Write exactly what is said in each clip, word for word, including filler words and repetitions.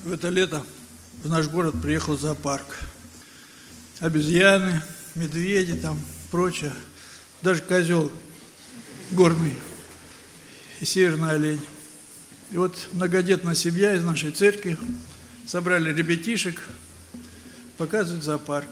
В это лето в наш город приехал зоопарк. Обезьяны, медведи там, прочее. Даже козел горный и северный олень. И вот многодетная семья из нашей церкви собрали ребятишек, показывают зоопарк.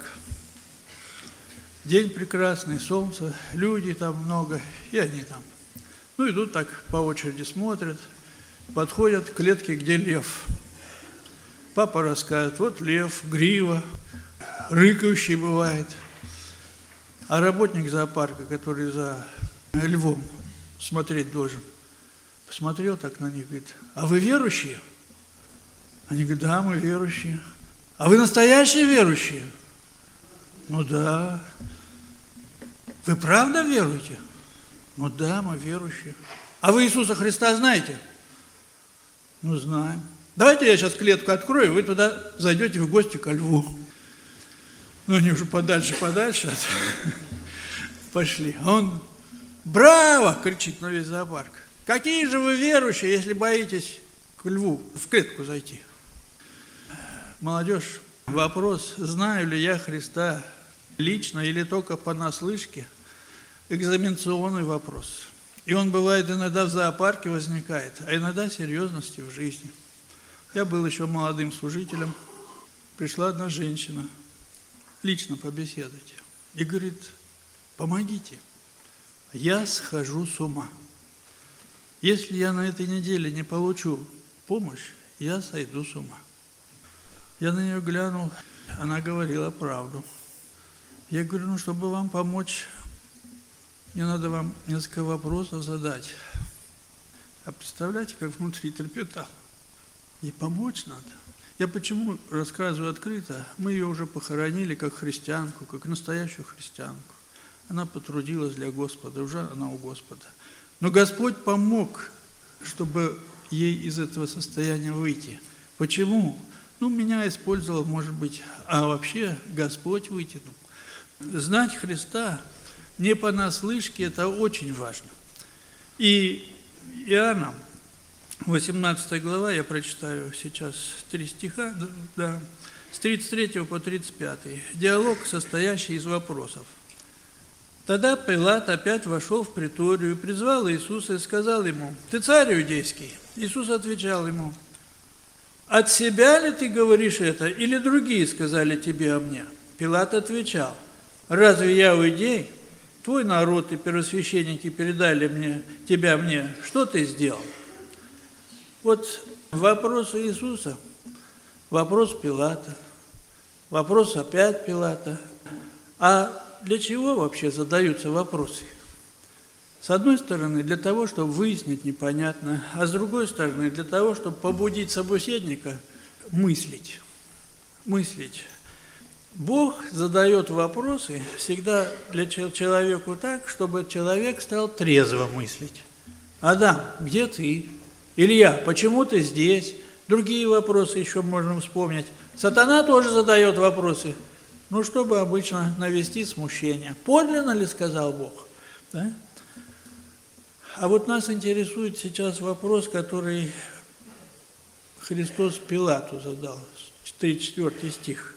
День прекрасный, солнце, люди там много, и они там. Ну, идут так по очереди, смотрят, подходят к клетке, где лев. Папа рассказывает, вот лев, грива, рыкающий бывает. А работник зоопарка, который за львом смотреть должен, посмотрел так на них, говорит, а вы верующие? Они говорят, да, мы верующие. А вы настоящие верующие? Ну да. Вы правда веруете? Ну да, мы верующие. А вы Иисуса Христа знаете? Ну знаем. Давайте я сейчас клетку открою, вы туда зайдете в гости ко льву. Ну они уже подальше, подальше пошли. А он, браво, кричит на весь зоопарк. Какие же вы верующие, если боитесь к льву в клетку зайти? Молодежь, вопрос, знаю ли я Христа лично или только понаслышке, экзаменационный вопрос. И он бывает иногда в зоопарке возникает, а иногда серьезности в жизни. Я был еще молодым служителем, пришла одна женщина, лично побеседовать, и говорит, помогите, я схожу с ума. Если я на этой неделе не получу помощь, я сойду с ума. Я на нее глянул, она говорила правду. Я говорю, ну, чтобы вам помочь, мне надо вам несколько вопросов задать. А представляете, как внутри трепетал? Ей помочь надо. Я почему рассказываю открыто? Мы ее уже похоронили как христианку, как настоящую христианку. Она потрудилась для Господа, уже она у Господа. Но Господь помог, чтобы ей из этого состояния выйти. Почему? Ну, меня использовал, может быть, а вообще Господь вытянул. Знать Христа не понаслышке, это очень важно. И Иоанна, восемнадцатая глава, я прочитаю сейчас три стиха, да, с тридцать третьего по тридцать пятый. Диалог, состоящий из вопросов. Тогда Пилат опять вошел в преторию, призвал Иисуса и сказал ему, «Ты царь иудейский?» Иисус отвечал ему, «От себя ли ты говоришь это, или другие сказали тебе о мне?» Пилат отвечал, «Разве я иудей? Твой народ и первосвященники передали мне, тебя мне. Что ты сделал?» Вот вопрос Иисуса, вопрос Пилата, вопрос опять Пилата. А для чего вообще задаются вопросы? С одной стороны, для того, чтобы выяснить непонятно, а с другой стороны, для того, чтобы побудить собеседника мыслить. Мыслить. Бог задает вопросы всегда для человеку так, чтобы человек стал трезво мыслить. Адам, где ты? Илья, почему ты здесь? Другие вопросы еще можно вспомнить. Сатана тоже задает вопросы. Ну, чтобы обычно навести смущение. Подлинно ли сказал Бог? Да? А вот нас интересует сейчас вопрос, который Христос Пилату задал, тридцать четвёртый стих.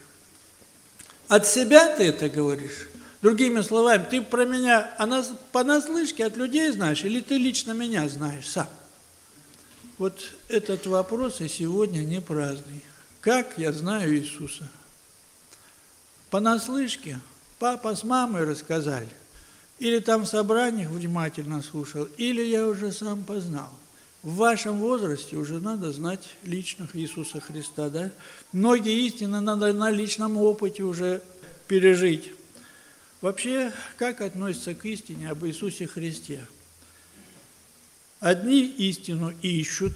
От себя ты это говоришь? Другими словами, ты про меня а нас, понаслышке от людей знаешь, или ты лично меня знаешь сам? Вот этот вопрос и сегодня не праздный. Как я знаю Иисуса? Понаслышке папа с мамой рассказали, или там в собраниях внимательно слушал, или я уже сам познал. В вашем возрасте уже надо знать личных Иисуса Христа, да? Многие истины надо на личном опыте уже пережить. Вообще, как относятся к истине об Иисусе Христе? Одни истину ищут,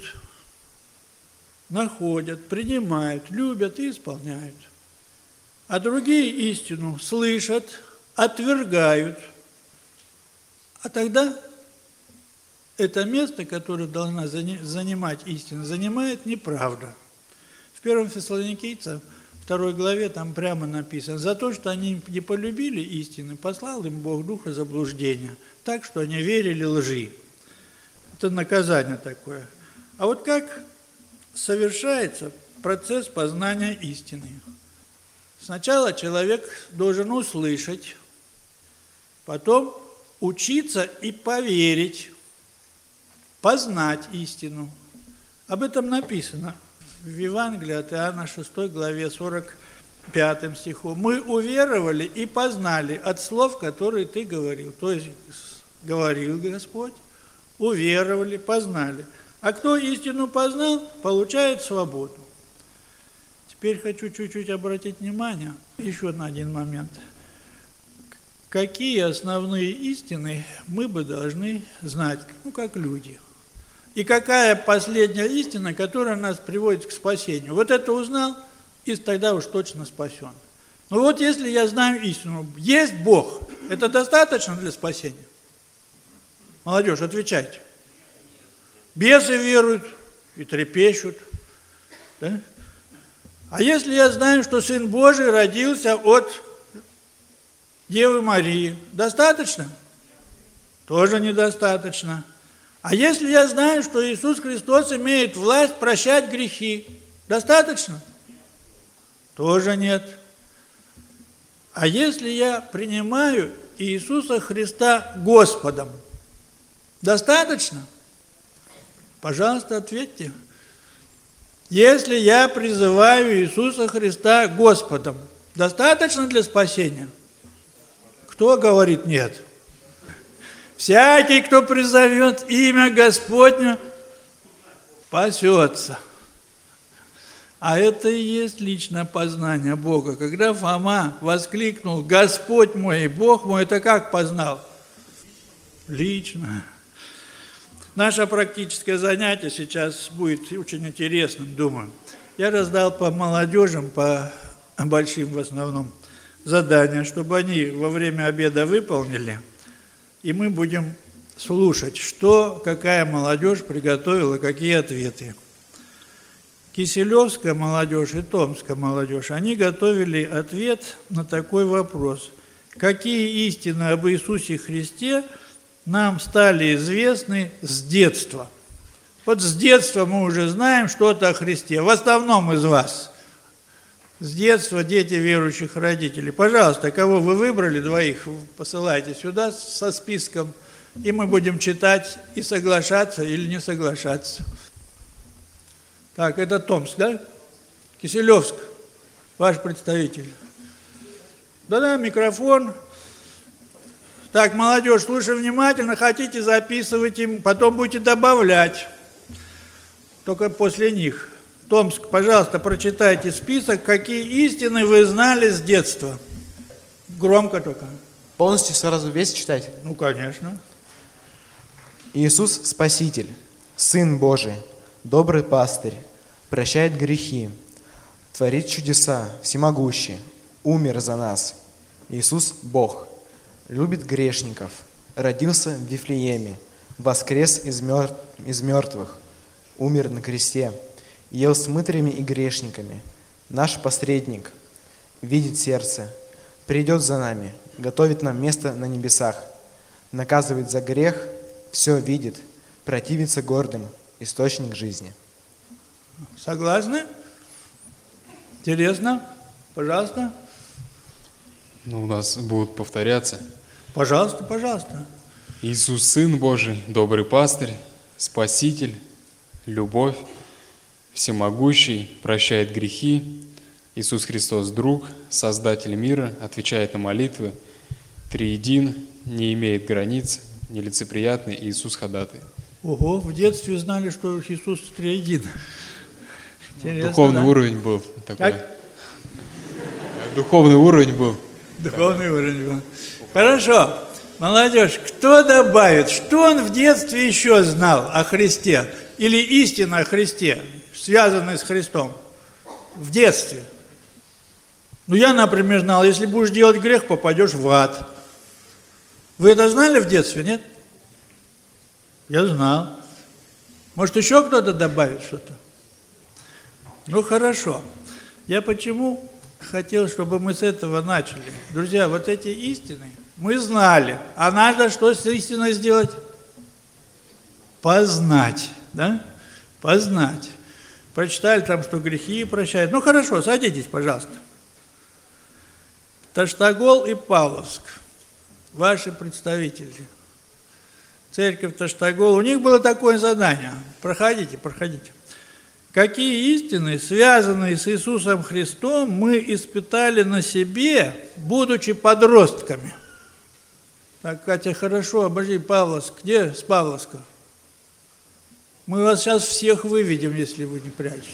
находят, принимают, любят и исполняют. А другие истину слышат, отвергают. А тогда это место, которое должна занимать истина, занимает неправда. В первом Фессалоникийцам, второй главе, там прямо написано, за то, что они не полюбили истины, послал им Бог духа заблуждения, так, что они верили лжи. Это наказание такое. А вот как совершается процесс познания истины. Сначала человек должен услышать, потом учиться и поверить, познать истину. Об этом написано в Евангелии от Иоанна шестой главе сорок пятым стихом. Мы уверовали и познали от слов, которые ты говорил. То есть говорил Господь, уверовали, познали. А кто истину познал, получает свободу. Теперь хочу чуть-чуть обратить внимание еще на один момент. Какие основные истины мы бы должны знать, ну, как люди. И какая последняя истина, которая нас приводит к спасению. Вот это узнал, и тогда уж точно спасен. Ну вот если я знаю истину, есть Бог, это достаточно для спасения? Молодежь, отвечайте. Бесы веруют и трепещут. Да? А если я знаю, что Сын Божий родился от Девы Марии, достаточно? Тоже недостаточно. А если я знаю, что Иисус Христос имеет власть прощать грехи, достаточно? Тоже нет. А если я принимаю Иисуса Христа Господом, достаточно? Пожалуйста, ответьте. Если я призываю Иисуса Христа Господом, достаточно для спасения? Кто говорит нет? Всякий, кто призовет имя Господне, спасется. А это и есть личное познание Бога. Когда Фома воскликнул: «Господь мой и Бог мой», это как познал? Лично. Наше практическое занятие сейчас будет очень интересным, думаю. Я раздал по молодежам, по большим в основном, задания, чтобы они во время обеда выполнили. И мы будем слушать, что, какая молодежь приготовила, какие ответы. Киселевская молодежь и Томская молодежь, они готовили ответ на такой вопрос. Какие истины об Иисусе Христе нам стали известны с детства? Вот с детства мы уже знаем что-то о Христе, в основном из вас. С детства дети верующих родителей. Пожалуйста, кого вы выбрали, двоих, посылайте сюда со списком, и мы будем читать и соглашаться или не соглашаться. Так, это Томск, да? Киселевск, ваш представитель. Да-да, микрофон. Так, молодежь, слушай внимательно, хотите, записывайте, потом будете добавлять. Только после них. Томск, пожалуйста, прочитайте список, какие истины вы знали с детства. Громко только. Полностью сразу весь читать? Ну, конечно. Иисус Спаситель, Сын Божий, добрый пастырь, прощает грехи, творит чудеса, всемогущий, умер за нас. Иисус Бог, любит грешников, родился в Вифлееме, воскрес из, мертв... из мертвых, умер на кресте, ел с мытарями и грешниками. Наш посредник, видит сердце, придет за нами, готовит нам место на небесах, наказывает за грех, все видит, противится гордым, источник жизни. Согласны? Интересно? Пожалуйста. Ну, у нас будут повторяться. Пожалуйста, пожалуйста. Иисус, Сын Божий, добрый пастырь, Спаситель, любовь, всемогущий, прощает грехи. Иисус Христос, друг, Создатель мира, отвечает на молитвы. Триедин, не имеет границ, нелицеприятный Иисус ходатай. Ого, в детстве знали, что Иисус триедин. Интересно, Духовный да? уровень был такой. Как? Духовный уровень был. Духовный уровень был. Хорошо. Молодежь, кто добавит, что он в детстве еще знал о Христе? Или истина о Христе, связанная с Христом? В детстве. Ну, я, например, знал, если будешь делать грех, попадешь в ад. Вы это знали в детстве, нет? Я знал. Может, еще кто-то добавит что-то? Ну, хорошо. Я почему хотел, чтобы мы с этого начали? Друзья, вот эти истины мы знали. А надо что с истиной сделать? Познать. Да? Познать. Прочитали там, что грехи прощают. Ну хорошо, садитесь, пожалуйста. Таштагол и Павловск, ваши представители. Церковь Таштагол, у них было такое задание. Проходите, проходите. Какие истины, связанные с Иисусом Христом, мы испытали на себе, будучи подростками? Так, Катя, хорошо, обожди, Павловск. Где с Павловска? Мы вас сейчас всех выведем, если вы не прячетесь.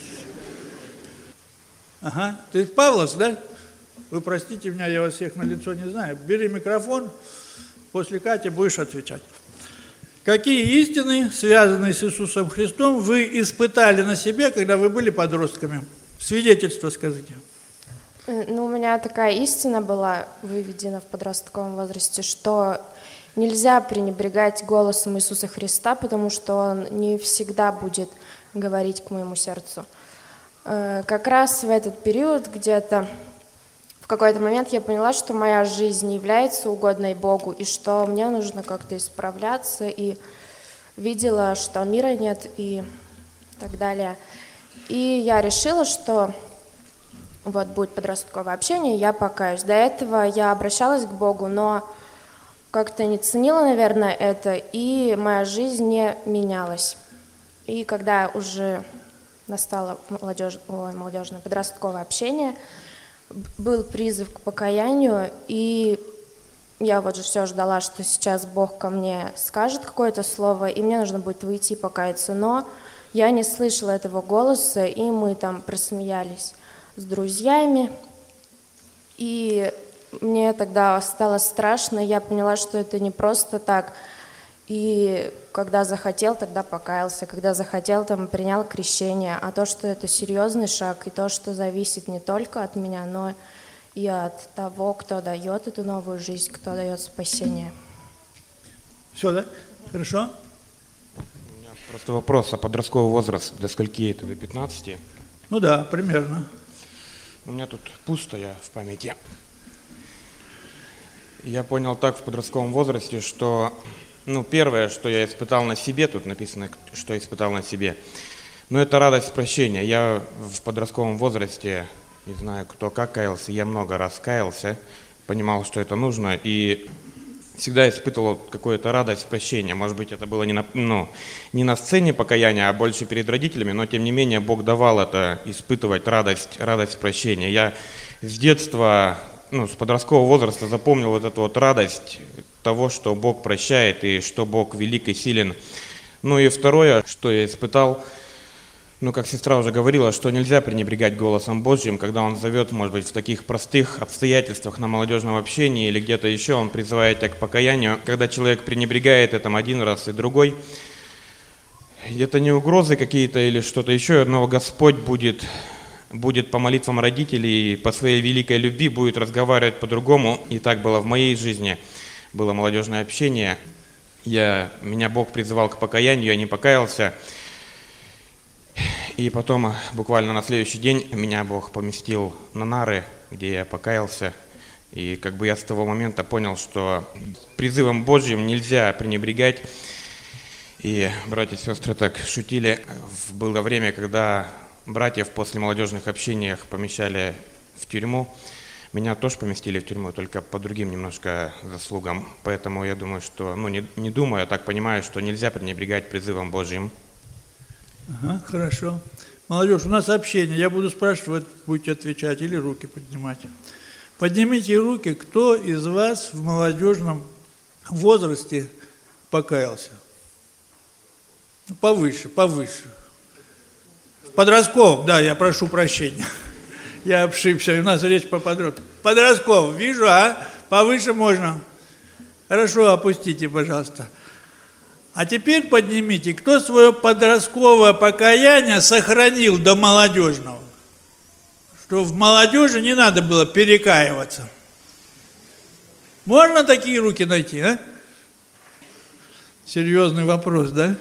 Ага, ты из Павловск, да? Вы простите меня, я вас всех на лицо не знаю. Бери микрофон, после Кати будешь отвечать. Какие истины, связанные с Иисусом Христом, вы испытали на себе, когда вы были подростками? Свидетельство скажите. Ну, у меня такая истина была выведена в подростковом возрасте, что нельзя пренебрегать голосом Иисуса Христа, потому что Он не всегда будет говорить к моему сердцу. Как раз в этот период где-то в какой-то момент я поняла, что моя жизнь не является угодной Богу, и что мне нужно как-то исправляться, и видела, что мира нет, и так далее. И я решила, что вот будет подростковое общение, я покаюсь. До этого я обращалась к Богу, но как-то не ценила, наверное, это, и моя жизнь не менялась. И когда уже настало молодежь, ой, молодежное подростковое общение, был призыв к покаянию, и я вот же все ждала, что сейчас Бог ко мне скажет какое-то слово, и мне нужно будет выйти и покаяться. Но я не слышала этого голоса, и мы там просмеялись с друзьями. И мне тогда стало страшно, я поняла, что это не просто так. И когда захотел, тогда покаялся, когда захотел, там принял крещение. А то, что это серьезный шаг, и то, что зависит не только от меня, но и от того, кто дает эту новую жизнь, кто дает спасение. Все, да? Хорошо? У меня просто вопрос, а подростковый возраст до скольки это, до пятнадцати? Ну да, примерно. У меня тут пусто, я в памяти. Я понял так в подростковом возрасте, что, ну, первое, что я испытал на себе, тут написано, что испытал на себе, ну, это радость прощения. Я в подростковом возрасте, не знаю, кто как каялся, я много раз каялся, понимал, что это нужно, и всегда испытывал какую-то радость прощения. Может быть, это было не на, ну, не на сцене покаяния, а больше перед родителями, но, тем не менее, Бог давал это, испытывать радость, радость прощения. Я с детства, ну, с подросткового возраста запомнил вот эту вот радость того, что Бог прощает и что Бог велик и силен. Ну и второе, что я испытал, ну, как сестра уже говорила, что нельзя пренебрегать голосом Божьим, когда Он зовет, может быть, в таких простых обстоятельствах на молодежном общении или где-то еще, Он призывает тебя к покаянию. Когда человек пренебрегает этим один раз и другой, это не угрозы какие-то или что-то еще, но Господь будет, будет по молитвам родителей, по своей великой любви будет разговаривать по-другому. И так было в моей жизни. Было молодежное общение. Я, меня Бог призывал к покаянию, я не покаялся. И потом, буквально на следующий день, меня Бог поместил на нары, где я покаялся. И как бы я с того момента понял, что призывом Божьим нельзя пренебрегать. И братья и сестры так шутили. Было время, когда братьев после молодежных общениях помещали в тюрьму. Меня тоже поместили в тюрьму, только по другим немножко заслугам. Поэтому я думаю, что, ну не, не думаю, я так понимаю, что нельзя пренебрегать призывом Божьим. Ага, хорошо. Молодежь, у нас общение. Я буду спрашивать, будете отвечать или руки поднимать. Поднимите руки, кто из вас в молодежном возрасте покаялся? Повыше, повыше. В подростковом, да, я прошу прощения. Я ошибся, у нас речь по подросткам. Подростков, вижу, а? Повыше можно. Хорошо, опустите, пожалуйста. А теперь поднимите, кто свое подростковое покаяние сохранил до молодежного? Что в молодежи не надо было перекаиваться. Можно такие руки найти, а? Серьезный вопрос, да?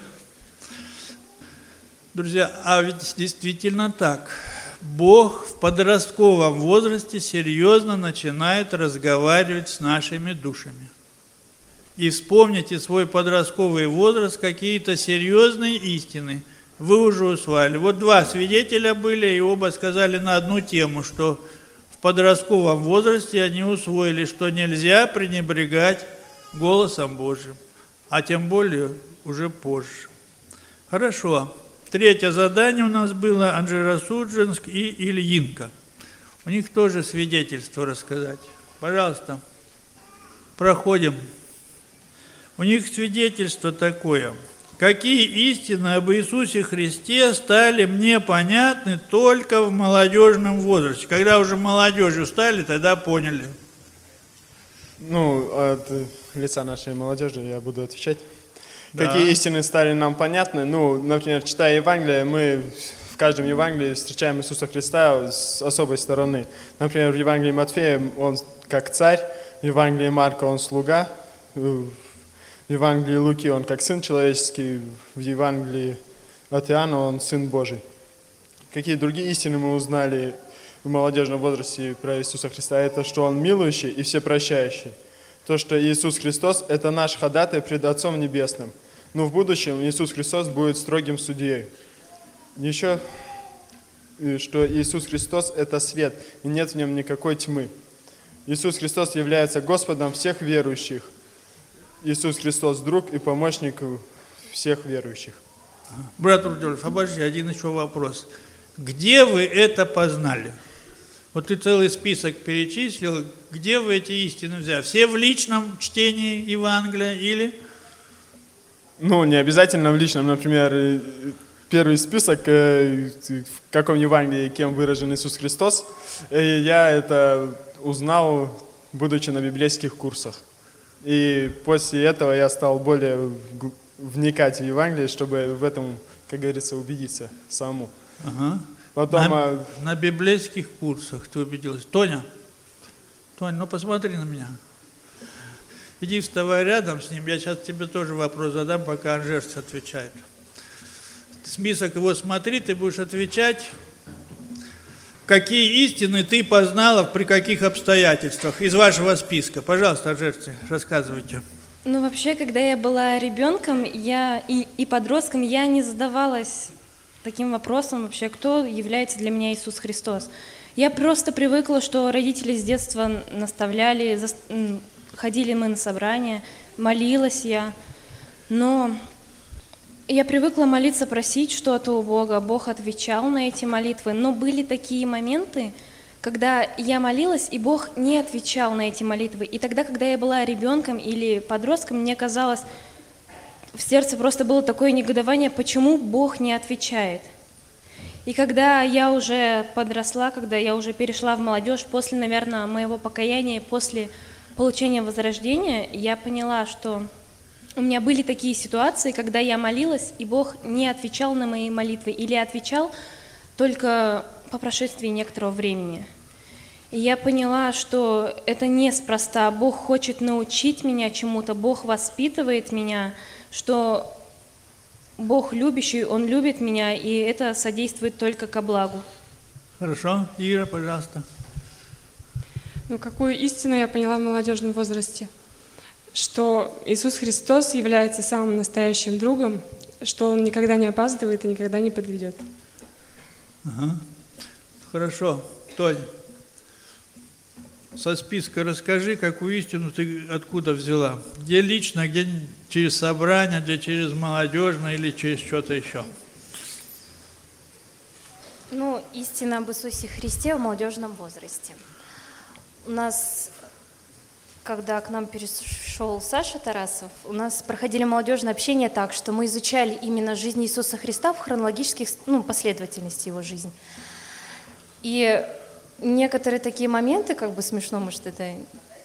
Друзья, а ведь действительно так. Бог в подростковом возрасте серьезно начинает разговаривать с нашими душами. И вспомните свой подростковый возраст, какие-то серьезные истины вы уже усваивали. Вот два свидетеля были, и оба сказали на одну тему, что в подростковом возрасте они усвоили, что нельзя пренебрегать голосом Божьим, а тем более уже позже. Хорошо. Третье задание у нас было Анжеро-Судженск и Ильинка. У них тоже свидетельство рассказать. Пожалуйста, проходим. У них свидетельство такое. Какие истины об Иисусе Христе стали мне понятны только в молодежном возрасте? Когда уже молодежью стали, тогда поняли. Ну, от лица нашей молодежи я буду отвечать. Да. Какие истины стали нам понятны? Ну, например, читая Евангелие, мы в каждом Евангелии встречаем Иисуса Христа с особой стороны. Например, в Евангелии Матфея он как царь, в Евангелии Марка он слуга, в Евангелии Луки он как сын человеческий, в Евангелии от Иоанна он сын Божий. Какие другие истины мы узнали в молодежном возрасте про Иисуса Христа? Это что Он милующий и всепрощающий. То, что Иисус Христос – это наш ходатай пред Отцом Небесным. Но в будущем Иисус Христос будет строгим судьей. Еще, что Иисус Христос – это свет, и нет в нем никакой тьмы. Иисус Христос является Господом всех верующих. Иисус Христос – друг и помощник всех верующих. Брат Рудольф, обожди, один еще вопрос. Где вы это познали? Вот ты целый список перечислил, где вы эти истины взяли? Все в личном чтении Евангелия или? Ну, не обязательно в личном. Например, первый список, в каком Евангелии, кем выражен Иисус Христос, я это узнал, будучи на библейских курсах. И после этого я стал более вникать в Евангелие, чтобы в этом, как говорится, убедиться самому. Ага. Потом, на, а... на библейских курсах ты убедилась. Тоня, Тоня, ну посмотри на меня. Иди вставай рядом с ним, я сейчас тебе тоже вопрос задам, пока Анжерц отвечает. Список его смотри, ты будешь отвечать, какие истины ты познала, при каких обстоятельствах из вашего списка. Пожалуйста, Анжерц, рассказывайте. Ну, вообще, когда я была ребенком я и, и подростком, я не задавалась таким вопросом вообще, кто является для меня Иисус Христос. Я просто привыкла, что родители с детства наставляли, за, ходили мы на собрания, молилась я, но я привыкла молиться, просить что-то у Бога, Бог отвечал на эти молитвы, но были такие моменты, когда я молилась, и Бог не отвечал на эти молитвы. И тогда, когда я была ребенком или подростком, мне казалось, в сердце просто было такое негодование, почему Бог не отвечает. И когда я уже подросла, когда я уже перешла в молодежь, после, наверное, моего покаяния, после получения возрождения, я поняла, что у меня были такие ситуации, когда я молилась, и Бог не отвечал на мои молитвы, или отвечал только по прошествии некоторого времени. И я поняла, что это неспроста. Бог хочет научить меня чему-то, Бог воспитывает меня, что Бог любящий, Он любит меня, и это содействует только ко благу. Хорошо. Ира, пожалуйста. Ну, какую истину я поняла в молодежном возрасте? Что Иисус Христос является самым настоящим другом, что Он никогда не опаздывает и никогда не подведет. Ага. Хорошо. Толь, со списка расскажи, какую истину ты откуда взяла. Где лично, где через собрание, где через молодежное или через что-то еще. Ну, истина об Иисусе Христе в молодежном возрасте. У нас, когда к нам перешел Саша Тарасов, у нас проходили молодежное общение так, что мы изучали именно жизнь Иисуса Христа в хронологических, ну, последовательности его жизни. И некоторые такие моменты, как бы смешно, может, это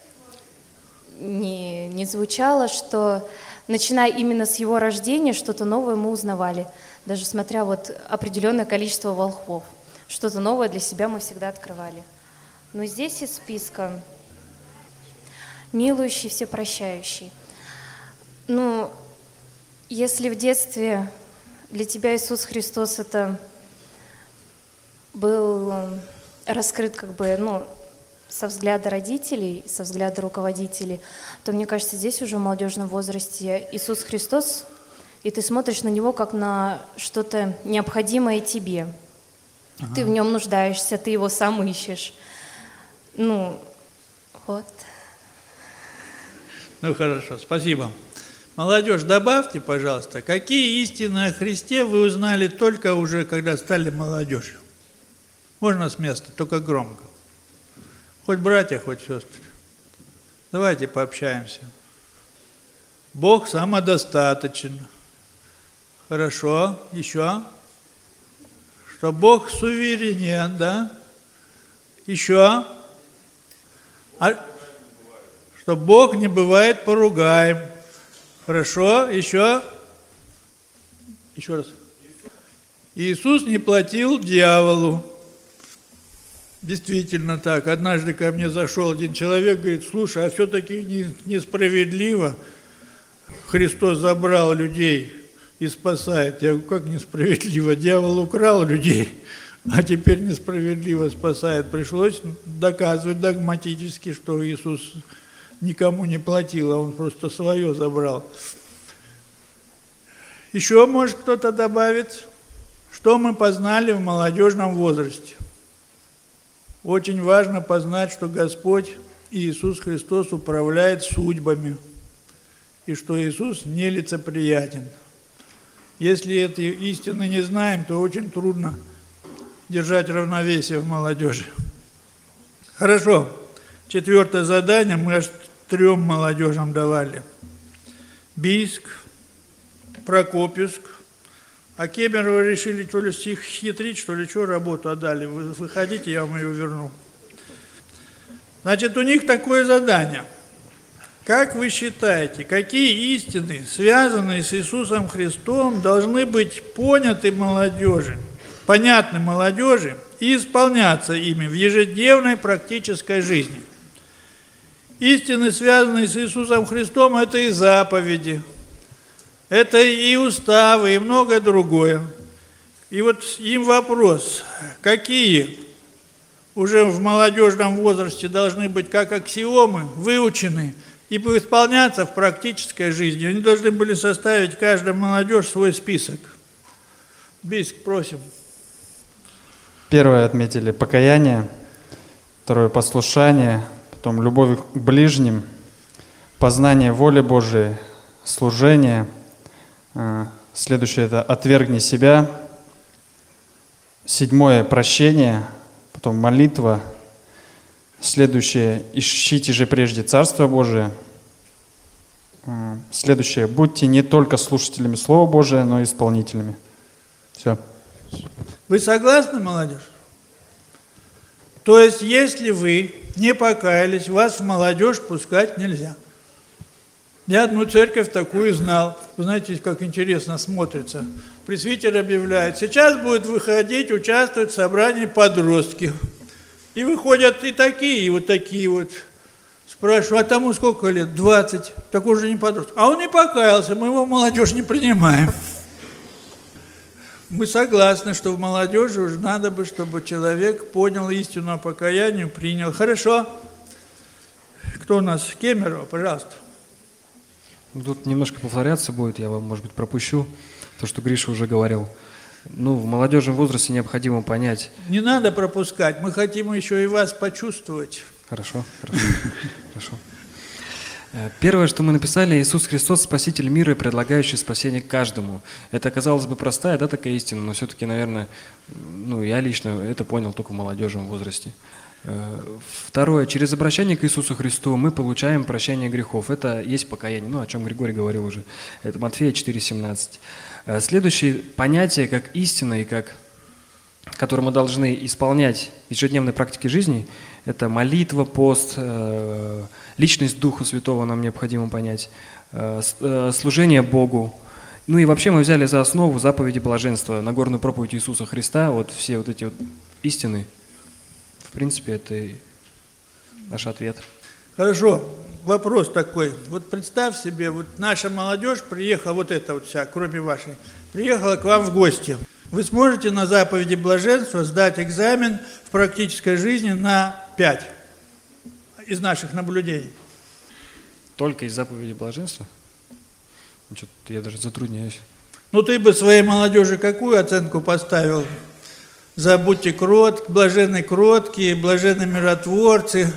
не, не звучало, что начиная именно с его рождения, что-то новое мы узнавали, даже смотря вот определенное количество волхвов. Что-то новое для себя мы всегда открывали. Но здесь из списка милующий, всепрощающий. Ну, если в детстве для тебя Иисус Христос это был раскрыт как бы, ну, со взгляда родителей, со взгляда руководителей, то, мне кажется, здесь уже в молодежном возрасте Иисус Христос и ты смотришь на него как на что-то необходимое тебе. Ты в нем нуждаешься, ты его сам ищешь. Ну, вот. Ну хорошо, спасибо. Молодежь, добавьте, пожалуйста, какие истины о Христе вы узнали только уже, когда стали молодежью? Можно с места, только громко. Хоть братья, хоть сестры. Давайте пообщаемся. Бог самодостаточен. Хорошо, еще. Что Бог суверенен, да? Еще. А... Что Бог не бывает поругаем. Хорошо, еще. Еще раз. Иисус не платил дьяволу. Действительно так. Однажды ко мне зашел один человек, говорит, слушай, а все-таки не, несправедливо. Христос забрал людей и спасает. Я говорю, как несправедливо? Дьявол украл людей, а теперь несправедливо спасает. Пришлось доказывать догматически, что Иисус никому не платил, а Он просто свое забрал. Еще, может, кто-то добавит, что мы познали в молодежном возрасте. Очень важно познать, что Господь Иисус Христос управляет судьбами, и что Иисус нелицеприятен. Если эти истины не знаем, то очень трудно держать равновесие в молодежи. Хорошо. Четвертое задание мы аж трем молодежам давали. Бийск, Прокопьевск. А Кемерово решили то ли хитрить, что ли, что работу отдали. Вы выходите, я вам ее верну. Значит, у них такое задание. Как вы считаете, какие истины, связанные с Иисусом Христом, должны быть поняты молодежи, понятны молодежи и исполняться ими в ежедневной практической жизни? Истины, связанные с Иисусом Христом, это и заповеди, это и уставы, и многое другое. И вот им вопрос, какие уже в молодежном возрасте должны быть как аксиомы, выучены и исполняться в практической жизни. Они должны были составить, каждая молодежь, свой список. Бийск, просим. Первое отметили покаяние, второе послушание, потом любовь к ближним, познание воли Божией, служение. Следующее – это «отвергни себя». Седьмое – прощение, потом молитва. Следующее – ищите же прежде Царство Божие. Следующее – будьте не только слушателями Слова Божия, но и исполнителями. Все. Вы согласны, молодежь? То есть, если вы не покаялись, вас в молодежь пускать нельзя. Я одну церковь такую знал. Вы знаете, как интересно смотрится. Пресвитер объявляет, сейчас будет выходить, участвовать в собрании подростки. И выходят и такие, и вот такие вот. Спрашиваю, а тому сколько лет? двадцать. Так уже не подросток. А он не покаялся, мы его в молодежь не принимаем. Мы согласны, что в молодежи уже надо бы, чтобы человек понял истину о покаянии, принял. Хорошо. Кто у нас? Кемерово, пожалуйста. Тут немножко повторяться будет, я вам, может быть, пропущу то, что Гриша уже говорил. Ну, в молодежном возрасте необходимо понять. Не надо пропускать, мы хотим еще и вас почувствовать. Хорошо, хорошо, хорошо. Первое, что мы написали, Иисус Христос, Спаситель мира, предлагающий спасение каждому. Это, казалось бы, простая, да, такая истина, но все-таки, наверное, ну, я лично это понял только в молодежном возрасте. Второе, через обращение к Иисусу Христу мы получаем прощение грехов. Это есть покаяние, ну, о чем Григорий говорил уже. Это Матфея четыре семнадцать. Следующее понятие, как истина и как, которое мы должны исполнять в ежедневной практике жизни, это молитва, пост, личность Духа Святого нам необходимо понять, служение Богу. Ну и вообще мы взяли за основу заповеди блаженства, Нагорную проповедь Иисуса Христа, вот все вот эти вот истины. В принципе, это и наш ответ. Хорошо. Вопрос такой. Вот представь себе, вот наша молодежь приехала, вот эта вот вся, кроме вашей, приехала к вам в гости. Вы сможете на заповеди блаженства сдать экзамен в практической жизни на пять из наших наблюдений? Только из заповеди блаженства? Что-то я даже затрудняюсь. Ну ты бы своей молодежи какую оценку поставил? Забудьте крот, блаженны кроткие, блаженны миротворцы.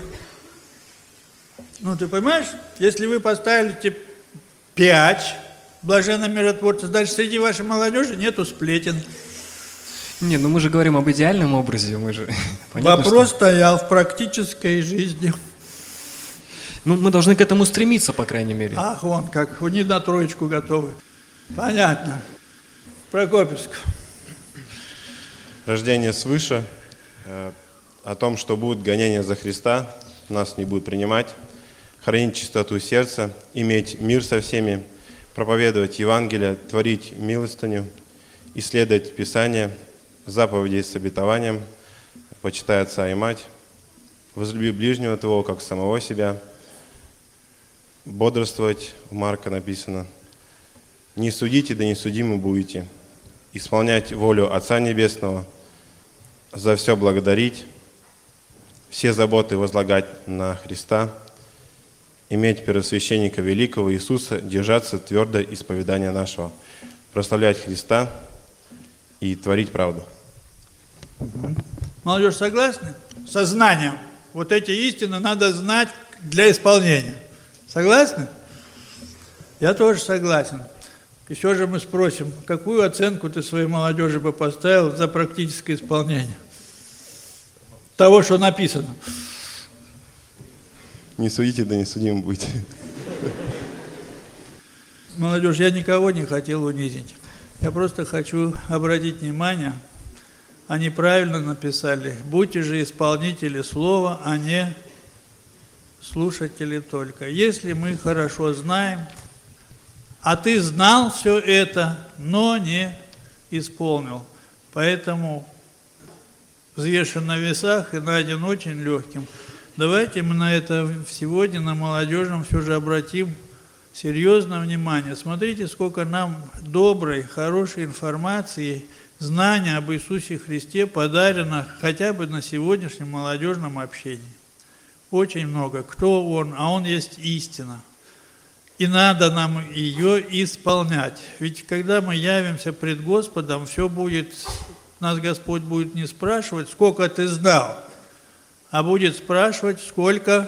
Ну ты понимаешь, если вы поставили типа пять блаженны миротворцы, дальше среди вашей молодежи нету сплетен. Не, ну мы же говорим об идеальном образе, мы же... Понятно, Вопрос что- стоял в практической жизни. Ну, мы должны к этому стремиться, по крайней мере. Ах, вон как, вы не на троечку готовы. Понятно. Прокопьевск. Рождение свыше, э, о том, что будут гонения за Христа, нас не будут принимать, хранить чистоту сердца, иметь мир со всеми, проповедовать Евангелие, творить милостыню, исследовать Писание, заповеди с обетованием, почитай отца и мать, возлюби ближнего твоего, как самого себя, бодрствовать, у Марка написано, не судите, да не судимы будете, исполнять волю Отца Небесного, за все благодарить, все заботы возлагать на Христа, иметь первосвященника великого Иисуса, держаться твердо исповедания нашего, прославлять Христа и творить правду. Молодежь согласна? Со знанием. Вот эти истины надо знать для исполнения. Согласны? Я тоже согласен. Еще же мы спросим, какую оценку ты своей молодежи бы поставил за практическое исполнение того, что написано? Не судите, да не судимы будете. Молодежь, я никого не хотел унизить. Я просто хочу обратить внимание, они правильно написали, будьте же исполнители слова, а не слушатели только. Если мы хорошо знаем, а ты знал все это, но не исполнил, поэтому взвешен на весах и найден очень легким. Давайте мы на это сегодня на молодежном все же обратим серьезное внимание. Смотрите, сколько нам доброй, хорошей информации, знания об Иисусе Христе подарено хотя бы на сегодняшнем молодежном общении. Очень много. Кто Он? А Он есть истина. И надо нам ее исполнять. Ведь когда мы явимся пред Господом, все будет, нас Господь будет не спрашивать, сколько ты знал, а будет спрашивать, сколько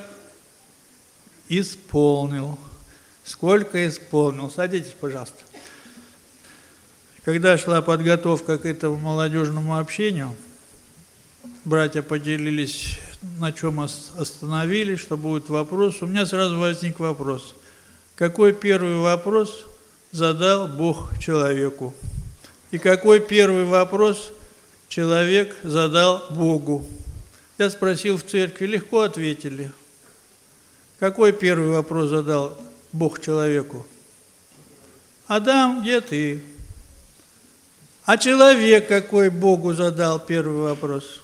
исполнил. Сколько исполнил. Садитесь, пожалуйста. Когда шла подготовка к этому молодежному общению, братья поделились, на чем остановились, что будет вопрос. У меня сразу возник вопрос. Какой первый вопрос задал Бог человеку? И какой первый вопрос человек задал Богу? Я спросил в церкви, легко ответили. Какой первый вопрос задал Бог человеку? Адам, где ты? А человек какой Богу задал первый вопрос?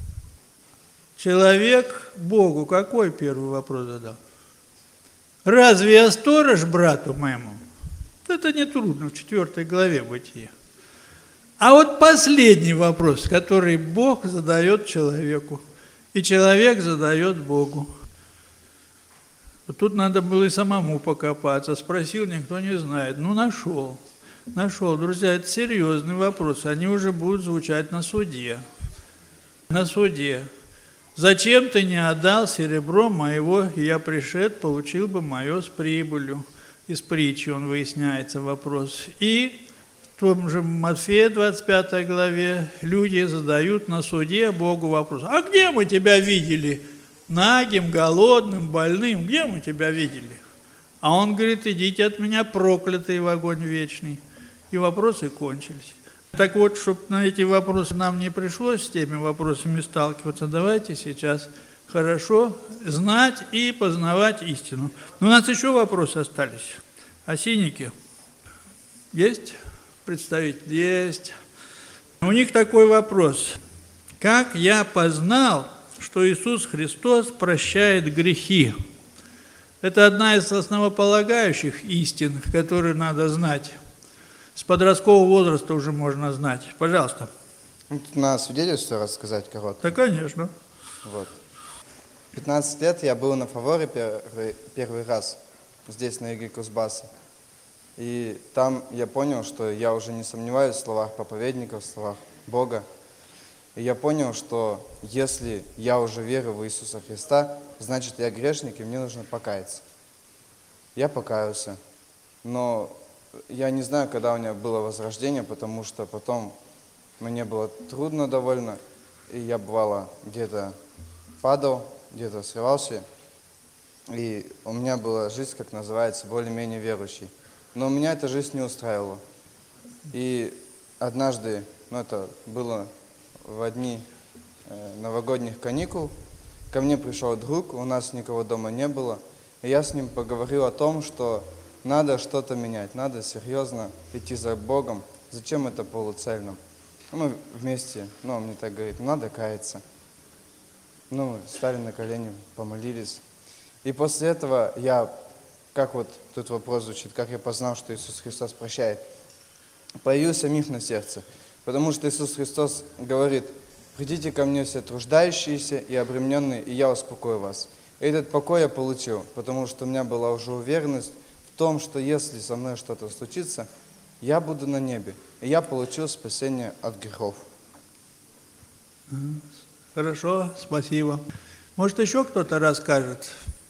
Человек Богу какой первый вопрос задал? Разве я сторож брату моему? Это не трудно в четвертой главе Бытия. А вот последний вопрос, который Бог задает человеку, и человек задает Богу. Тут надо было и самому покопаться. Спросил, никто не знает. Ну, нашел. Нашел. Друзья, это серьезный вопрос. Они уже будут звучать на суде. На суде. Зачем ты не отдал серебро моего, и я пришед, получил бы мое с прибылью? Из притчи он выясняется вопрос. И в том же Матфея двадцать пятой главе люди задают на суде Богу вопрос. А где мы тебя видели? Нагим, голодным, больным. Где мы тебя видели? А он говорит, идите от меня, проклятые, в огонь вечный. И вопросы кончились. Так вот, чтобы на эти вопросы нам не пришлось с теми вопросами сталкиваться, давайте сейчас хорошо знать и познавать истину. Но у нас еще вопросы остались. Осинники есть? Представитель? Есть. У них такой вопрос. Как я познал, что Иисус Христос прощает грехи? Это одна из основополагающих истин, которые надо знать. С подросткового возраста уже можно знать. Пожалуйста. Тут на свидетельство рассказать коротко. Да, конечно. Вот. пятнадцать лет я был на фаворе первый, первый раз, здесь, на юге Кузбасса. И там я понял, что я уже не сомневаюсь в словах проповедников, в словах Бога. И я понял, что если я уже верю в Иисуса Христа, значит я грешник, и мне нужно покаяться. Я покаялся. Но я не знаю, когда у меня было возрождение, потому что потом мне было трудно довольно, и я бывало где-то падал, где-то срывался. И у меня была жизнь, как называется, более-менее верующей. Но меня эта жизнь не устраивала. И однажды, ну это было в дни э, новогодних каникул, ко мне пришел друг, у нас никого дома не было, и я с ним поговорил о том, что надо что-то менять, надо серьезно идти за Богом. Зачем это полуцельно? Мы вместе, ну, он мне так говорит, надо каяться. Ну, стали на колени, помолились. И после этого я, как вот тут вопрос звучит, как я познал, что Иисус Христос прощает, появился миф на сердце. Потому что Иисус Христос говорит, придите ко мне все труждающиеся и обремененные, и я успокою вас. И этот покой я получил, потому что у меня была уже уверенность в том, что если со мной что-то случится, я буду на небе. И я получил спасение от грехов. Хорошо, спасибо. Может, еще кто-то расскажет?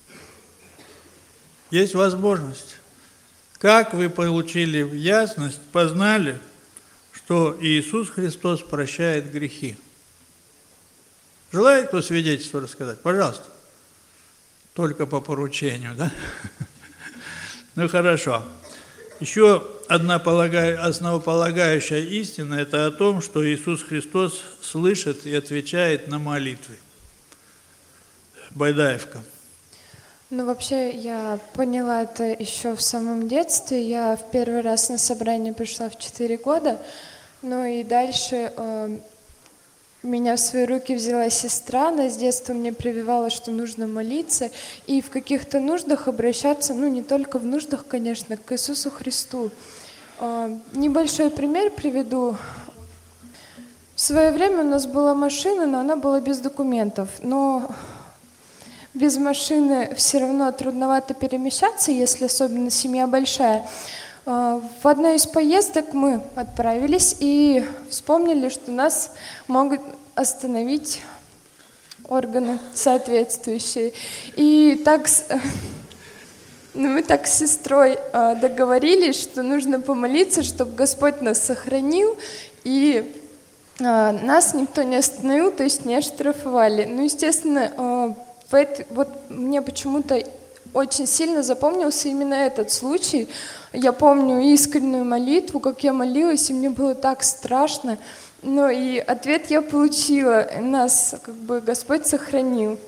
Есть возможность. Как вы получили ясность, познали, что Иисус Христос прощает грехи? Желает кто свидетельство рассказать? Пожалуйста. Только по поручению, да? Ну хорошо. Еще одна основополагающая истина – это о том, что Иисус Христос слышит и отвечает на молитвы. Байдаевка. Ну, вообще, я поняла это еще в самом детстве. Я в первый раз на собрание пришла в четыре года. Ну и дальше э, меня в свои руки взяла сестра. Она с детства мне прививала, что нужно молиться. И в каких-то нуждах обращаться, ну не только в нуждах, конечно, к Иисусу Христу. Э, небольшой пример приведу. В свое время у нас была машина, но она была без документов. Но без машины все равно трудновато перемещаться, если особенно семья большая. В одной из поездок мы отправились и вспомнили, что нас могут остановить органы соответствующие. И так, ну, мы так с сестрой договорились, что нужно помолиться, чтобы Господь нас сохранил и нас никто не остановил, то есть не оштрафовали. Ну, естественно, вот мне почему-то очень сильно запомнился именно этот случай. Я помню искреннюю молитву, как я молилась, и мне было так страшно. Но и ответ я получила. Нас как бы Господь сохранил.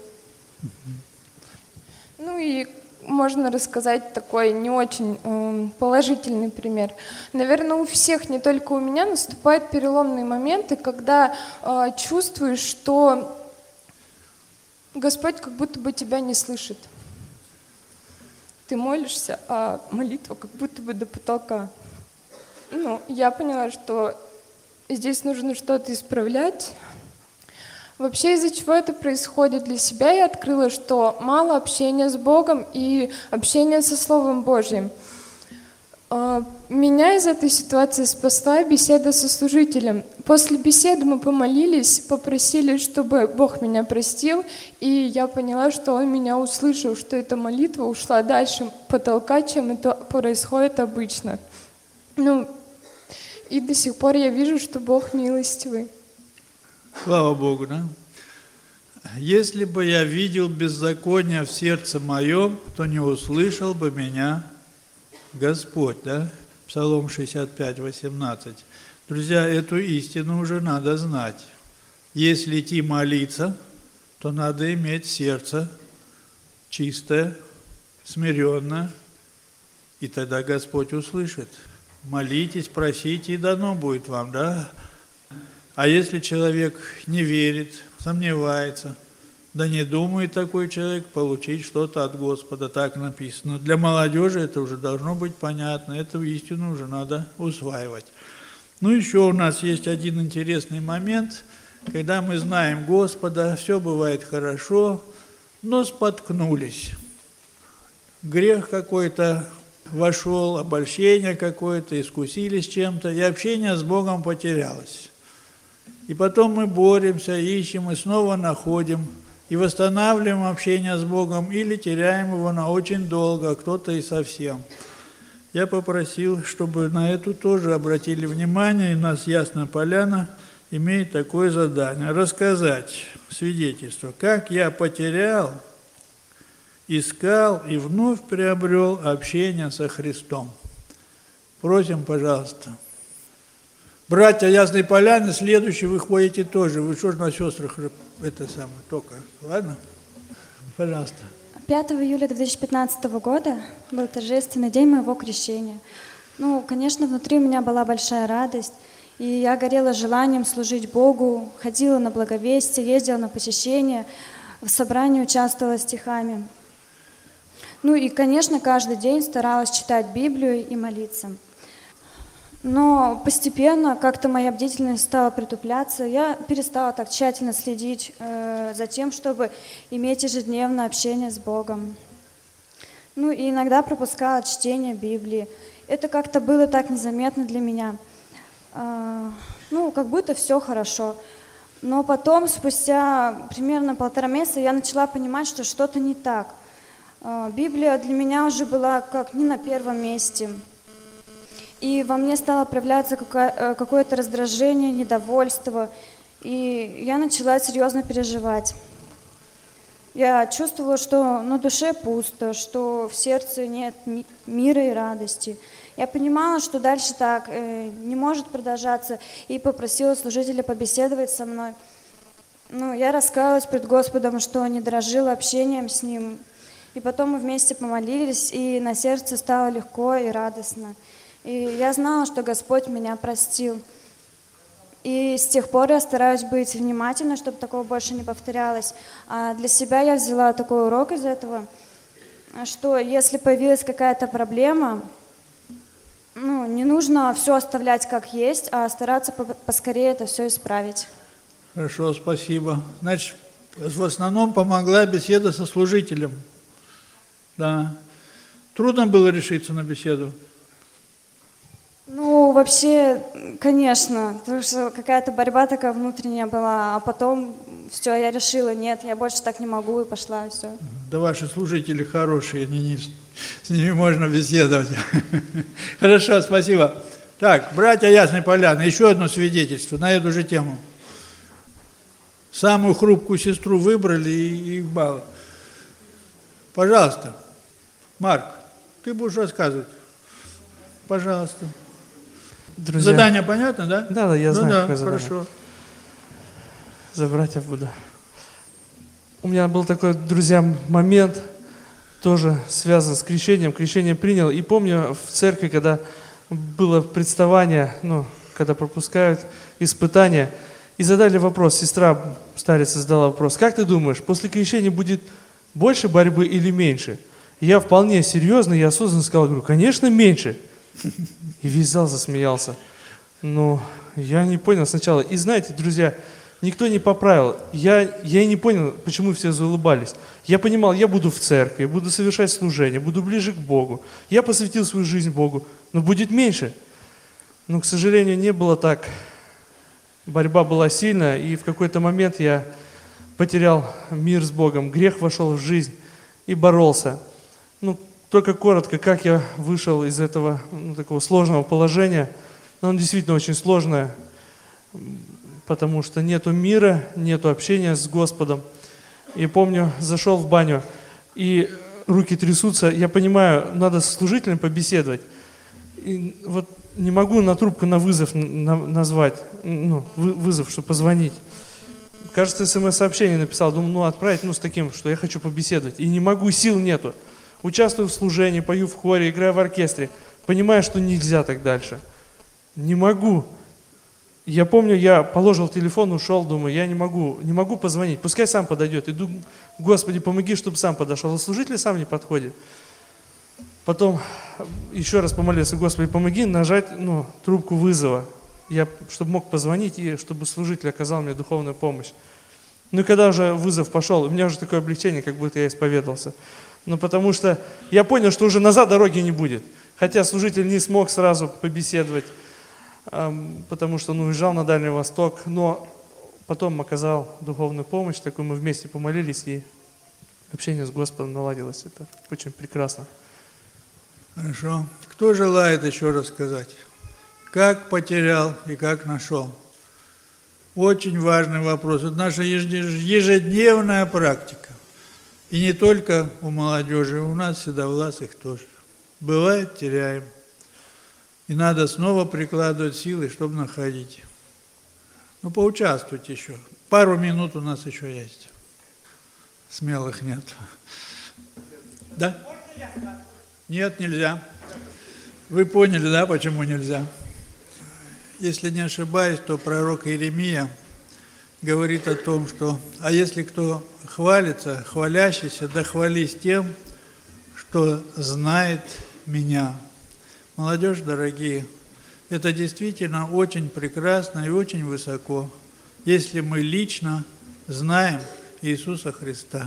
Ну и можно рассказать такой не очень э, положительный пример. Наверное, у всех, не только у меня, наступают переломные моменты, когда э, чувствуешь, что Господь как будто бы тебя не слышит. Ты молишься, а молитва как будто бы до потолка. Ну, я поняла, что здесь нужно что-то исправлять. Вообще, из-за чего это происходит для себя, я открыла, что мало общения с Богом и общения со Словом Божьим. Меня из этой ситуации спасла беседа со служителем. После беседы мы помолились, попросили, чтобы Бог меня простил, и я поняла, что Он меня услышал, что эта молитва ушла дальше потолка, чем это происходит обычно. Ну, и до сих пор я вижу, что Бог милостивый. Слава Богу, да? Если бы я видел беззаконие в сердце моем, то не услышал бы меня Господь, да? Псалом шестьдесят пять, восемнадцать. Друзья, эту истину уже надо знать. Если идти молиться, то надо иметь сердце чистое, смиренное, и тогда Господь услышит. Молитесь, просите, и дано будет вам, да? А если человек не верит, сомневается, да не думает такой человек получить что-то от Господа, так написано. Для молодежи это уже должно быть понятно, эту истину уже надо усваивать. Ну, еще у нас есть один интересный момент, когда мы знаем Господа, все бывает хорошо, но споткнулись. Грех какой-то вошел, обольщение какое-то, искусились чем-то, и общение с Богом потерялось. И потом мы боремся, ищем и снова находим, и восстанавливаем общение с Богом, или теряем его на очень долго, а кто-то и совсем. Я попросил, чтобы на эту тоже обратили внимание, и нас Ясная Поляна имеет такое задание – рассказать свидетельство, как я потерял, искал и вновь приобрел общение со Христом. Просим, пожалуйста. Братья Ясной Поляны, следующий вы ходите тоже. Вы что ж на сестрах это самое, только, ладно? Пожалуйста. пятого июля две тысячи пятнадцатого года был торжественный день моего крещения. Ну, конечно, внутри у меня была большая радость, и я горела желанием служить Богу, ходила на благовестие, ездила на посещения, в собрании участвовала стихами. Ну и, конечно, каждый день старалась читать Библию и молиться. Но постепенно как-то моя бдительность стала притупляться. Я перестала так тщательно следить э, за тем, чтобы иметь ежедневное общение с Богом. Ну и иногда пропускала чтение Библии. Это как-то было так незаметно для меня. Э, ну, как будто все хорошо. Но потом, спустя примерно полтора месяца, я начала понимать, что что-то не так. Э, Библия для меня уже была как не на первом месте. И во мне стало проявляться какое-то раздражение, недовольство, и я начала серьезно переживать. Я чувствовала, что на душе пусто, что в сердце нет мира и радости. Я понимала, что дальше так не может продолжаться, и попросила служителя побеседовать со мной. Ну, я раскаялась пред Господом, что не дорожила общением с Ним. И потом мы вместе помолились, и на сердце стало легко и радостно. И я знала, что Господь меня простил. И с тех пор я стараюсь быть внимательной, чтобы такого больше не повторялось. А для себя я взяла такой урок из этого, что если появилась какая-то проблема, ну, не нужно все оставлять как есть, а стараться поскорее это все исправить. Хорошо, спасибо. Значит, в основном помогла беседа со служителем. Да. Трудно было решиться на беседу? Ну, вообще, конечно, потому что какая-то борьба такая внутренняя была, а потом все, я решила, нет, я больше так не могу, и пошла, и все. Да ваши служители хорошие, не, не, с ними можно беседовать. Хорошо, спасибо. Так, братья Ясной Поляны, еще одно свидетельство на эту же тему. Самую хрупкую сестру выбрали и их баллы. Пожалуйста, Марк, ты будешь рассказывать. Пожалуйста. Друзья. Задание понятно, да? Да, да, я ну, знаю, да, какое задание. Хорошо. За братьев буду. У меня был такой, друзья, момент, тоже связан с крещением. Крещение принял. И помню в церкви, когда было представание, ну, когда пропускают испытания, и задали вопрос, сестра старица задала вопрос, как ты думаешь, после крещения будет больше борьбы или меньше? И я вполне серьезно и осознанно сказал, говорю, конечно, меньше. И весь зал засмеялся. Но я не понял сначала. И знаете, друзья, никто не поправил. Я, я и не понял, почему все заулыбались. Я понимал, я буду в церкви, буду совершать служение, буду ближе к Богу. Я посвятил свою жизнь Богу, но будет меньше. Но, к сожалению, не было так. Борьба была сильная, и в какой-то момент я потерял мир с Богом. Грех вошел в жизнь и боролся. Ну, только коротко, как я вышел из этого ну, такого сложного положения. Но оно действительно очень сложное, потому что нету мира, нету общения с Господом. И помню, зашел в баню, и руки трясутся. Я понимаю, надо с служителем побеседовать. И вот не могу на трубку на вызов на, назвать, ну, вызов, чтобы позвонить. Кажется, смс-сообщение написал, думаю, ну отправить, ну с таким, что я хочу побеседовать. И не могу, сил нету. Участвую в служении, пою в хоре, играю в оркестре. Понимаю, что нельзя так дальше. Не могу. Я помню, я положил телефон, ушел, думаю, я не могу, не могу позвонить. Пускай сам подойдет. Иду, Господи, помоги, чтобы сам подошел. А служитель сам не подходит. Потом еще раз помолился, Господи, помоги нажать ну, трубку вызова. Я, чтобы мог позвонить и чтобы служитель оказал мне духовную помощь. Ну и когда уже вызов пошел, у меня уже такое облегчение, как будто я исповедался. Ну, потому что я понял, что уже назад дороги не будет. Хотя служитель не смог сразу побеседовать, эм, потому что он уезжал на Дальний Восток, но потом оказал духовную помощь, такую мы вместе помолились, и общение с Господом наладилось. Это очень прекрасно. Хорошо. Кто желает еще рассказать? Как потерял и как нашел? Очень важный вопрос. Это наша ежедневная практика. И не только у молодежи, у нас седовласых тоже. Бывает, теряем. И надо снова прикладывать силы, чтобы находить. Ну, поучаствуйте еще. Пару минут у нас еще есть. Смелых нет. Да? Нет, нельзя. Вы поняли, да, почему нельзя? Если не ошибаюсь, то пророк Иеремия говорит о том, что «а если кто хвалится, хвалящийся, да хвались тем, что знает меня». Молодежь, дорогие, это действительно очень прекрасно и очень высоко, если мы лично знаем Иисуса Христа.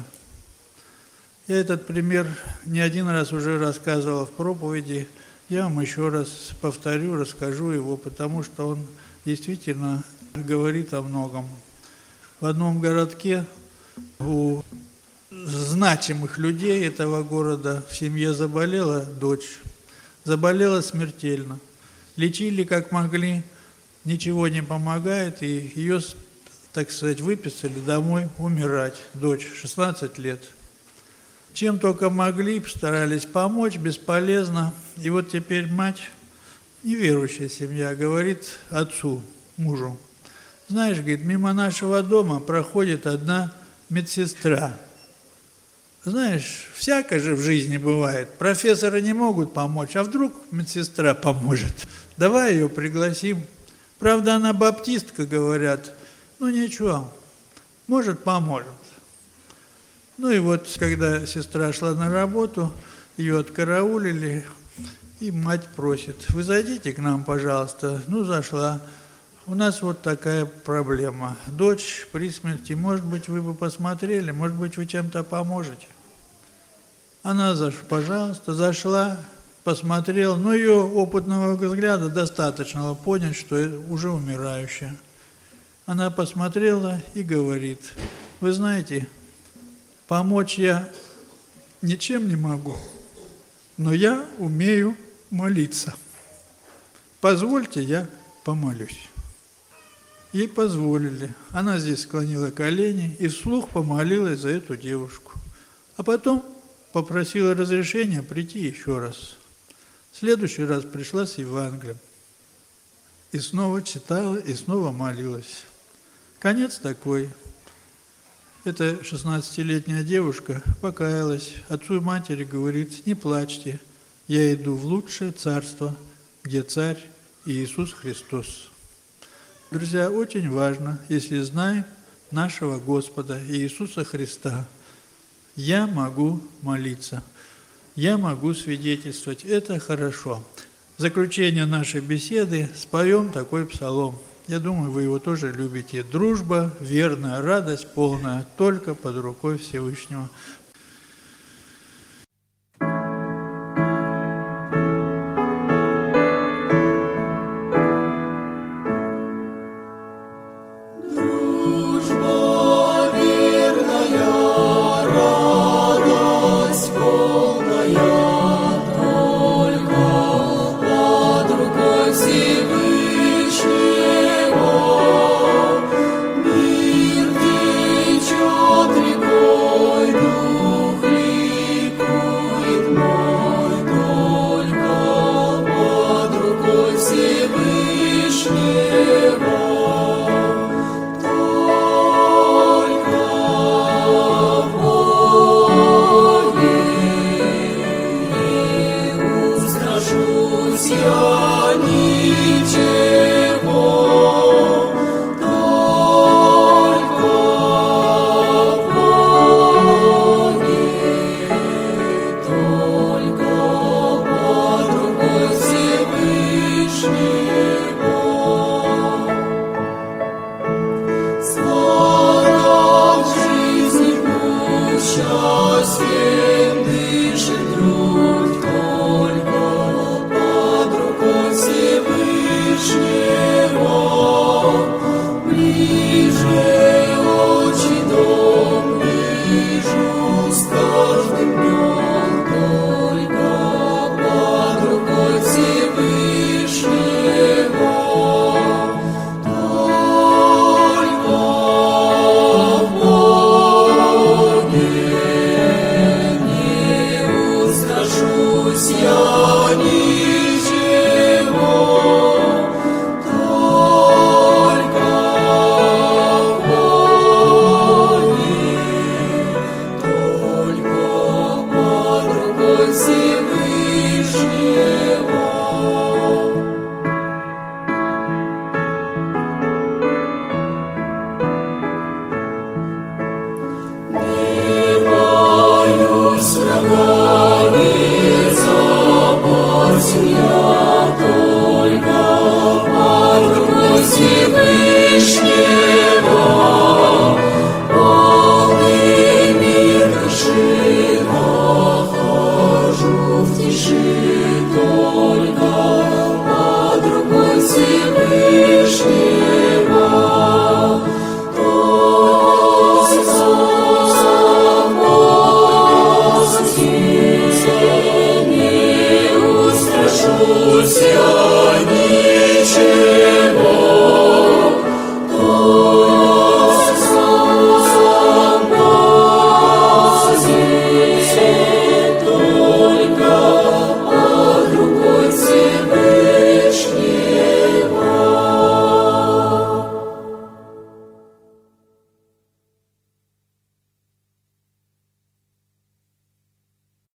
Я этот пример не один раз уже рассказывал в проповеди, я вам еще раз повторю, расскажу его, потому что он действительно говорит о многом. В одном городке у значимых людей этого города в семье заболела дочь. Заболела смертельно. Лечили как могли, ничего не помогает, и ее, так сказать, выписали домой умирать. Дочь, шестнадцать лет. Чем только могли, постарались помочь, бесполезно. И вот теперь мать, неверующая семья, говорит отцу, мужу: знаешь, говорит, мимо нашего дома проходит одна медсестра. Знаешь, всякое же в жизни бывает. Профессоры не могут помочь, а вдруг медсестра поможет. Давай ее пригласим. Правда, она баптистка, говорят. Ну ничего, может, поможет. Ну и вот, когда сестра шла на работу, ее откараулили, и мать просит: вы зайдите к нам, пожалуйста. Ну, зашла. У нас вот такая проблема. Дочь при смерти, может быть, вы бы посмотрели, может быть, вы чем-то поможете. Она, заш, пожалуйста, зашла, посмотрела, но ее опытного взгляда достаточно понять, что уже умирающая. Она посмотрела и говорит: вы знаете, помочь я ничем не могу, но я умею молиться. Позвольте, я помолюсь. Ей позволили. Она здесь склонила колени и вслух помолилась за эту девушку. А потом попросила разрешения прийти еще раз. В следующий раз пришла с Евангелием. И снова читала, и снова молилась. Конец такой. Эта шестнадцатилетняя девушка покаялась. Отцу и матери говорит: не плачьте, я иду в лучшее царство, где царь Иисус Христос. Друзья, очень важно, если знаем нашего Господа Иисуса Христа, я могу молиться, я могу свидетельствовать. Это хорошо. В заключение нашей беседы споем такой псалом. Я думаю, вы его тоже любите. «Дружба, верная, радость полная, только под рукой Всевышнего».